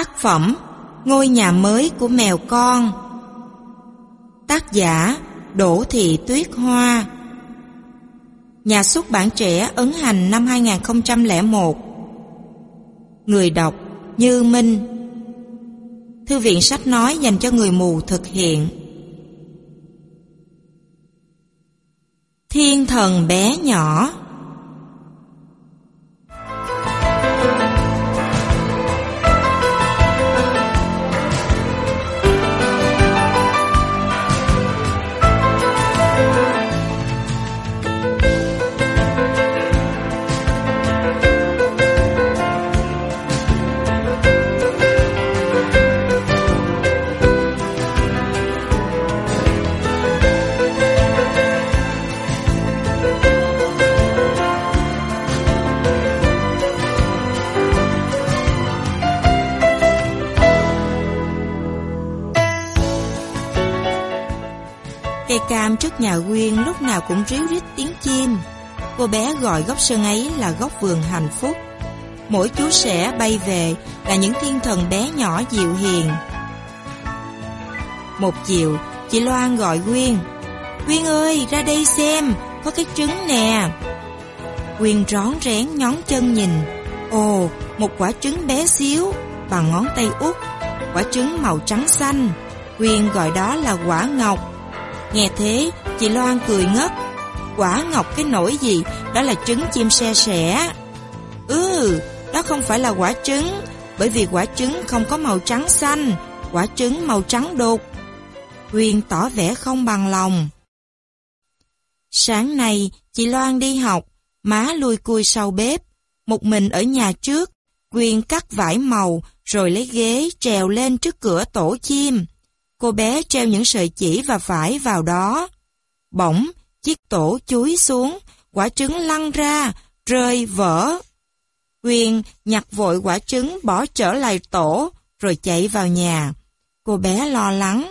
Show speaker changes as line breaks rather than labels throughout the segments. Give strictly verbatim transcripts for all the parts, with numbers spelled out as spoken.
Tác phẩm Ngôi nhà mới của mèo con. Tác giả Đỗ Thị Tuyết Hoa. Nhà xuất bản Trẻ ấn hành năm hai nghìn không trăm lẻ một. Người đọc Như Minh. Thư viện sách nói dành cho người mù thực hiện. Thiên thần bé nhỏ. Cây cam trước nhà Quyên lúc nào cũng ríu rít tiếng chim. Cô bé gọi góc sân ấy là góc vườn hạnh phúc. Mỗi chú sẻ bay về là những thiên thần bé nhỏ dịu hiền. Một chiều, chị Loan gọi Quyên. Quyên ơi, ra đây xem, có cái trứng nè. Quyên rón rén nhón chân nhìn. Ồ, một quả trứng bé xíu, bằng ngón tay út. Quả trứng màu trắng xanh. Quyên gọi đó là quả ngọc. Nghe thế, chị Loan cười ngất. Quả ngọc cái nỗi gì, đó là trứng chim se sẻ. Ừ, đó không phải là quả trứng, bởi vì quả trứng không có màu trắng xanh, quả trứng màu trắng đục. Quyên tỏ vẻ không bằng lòng. Sáng nay, chị Loan đi học, má lui cui sau bếp. Một mình ở nhà trước, Quyên cắt vải màu, rồi lấy ghế trèo lên trước cửa tổ chim. Cô bé treo những sợi chỉ và vải vào đó. Bỗng, chiếc tổ chúi xuống, quả trứng lăn ra, rơi vỡ. Quyên nhặt vội quả trứng bỏ trở lại tổ, rồi chạy vào nhà. Cô bé lo lắng.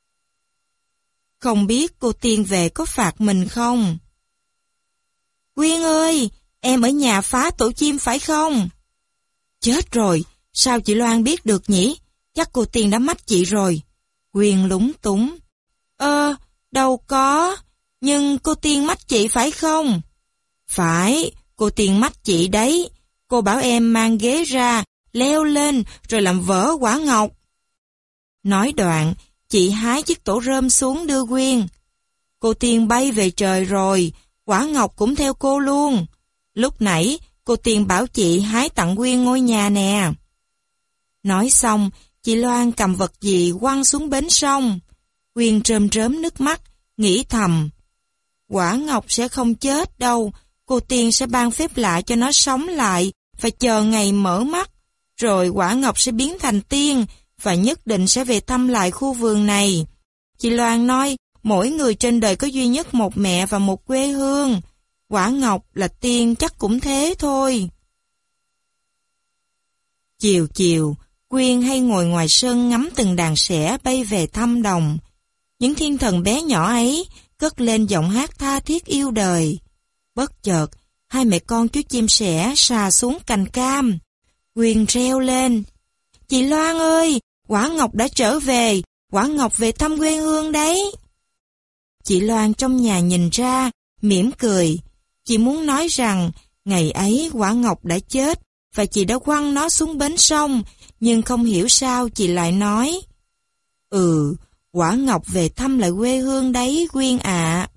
Không biết cô Tiên về có phạt mình không? Quyên ơi, em ở nhà phá tổ chim phải không? Chết rồi, sao chị Loan biết được nhỉ? Chắc cô Tiên đã mách chị rồi. Quyên lúng túng. Ơ, đâu có, nhưng cô Tiên mách chị phải không? Phải, cô Tiên mách chị đấy. Cô bảo em mang ghế ra, leo lên rồi làm vỡ quả ngọc. Nói đoạn, chị hái chiếc tổ rơm xuống đưa Quyên. Cô Tiên bay về trời rồi, quả ngọc cũng theo cô luôn. Lúc nãy, cô Tiên bảo chị hái tặng Quyên ngôi nhà nè. Nói xong, chị Loan cầm vật gì quăng xuống bến sông. Quyên rơm rớm nước mắt, nghĩ thầm. Quả ngọc sẽ không chết đâu, cô Tiên sẽ ban phép lạ cho nó sống lại và chờ ngày mở mắt. Rồi quả ngọc sẽ biến thành tiên và nhất định sẽ về thăm lại khu vườn này. Chị Loan nói, mỗi người trên đời có duy nhất một mẹ và một quê hương. Quả ngọc là tiên chắc cũng thế thôi. Chiều chiều, Quyên hay ngồi ngoài sân ngắm từng đàn sẻ bay về thăm đồng. Những thiên thần bé nhỏ ấy cất lên giọng hát tha thiết yêu đời. Bất chợt, hai mẹ con chú chim sẻ xà xuống cành cam. Quyên reo lên. Chị Loan ơi, quả ngọc đã trở về, quả ngọc về thăm quê hương đấy. Chị Loan trong nhà nhìn ra, mỉm cười. Chị muốn nói rằng, ngày ấy quả ngọc đã chết, và chị đã quăng nó xuống bến sông, nhưng không hiểu sao chị lại nói. Ừ, quả ngọc về thăm lại quê hương đấy Quyên ạ.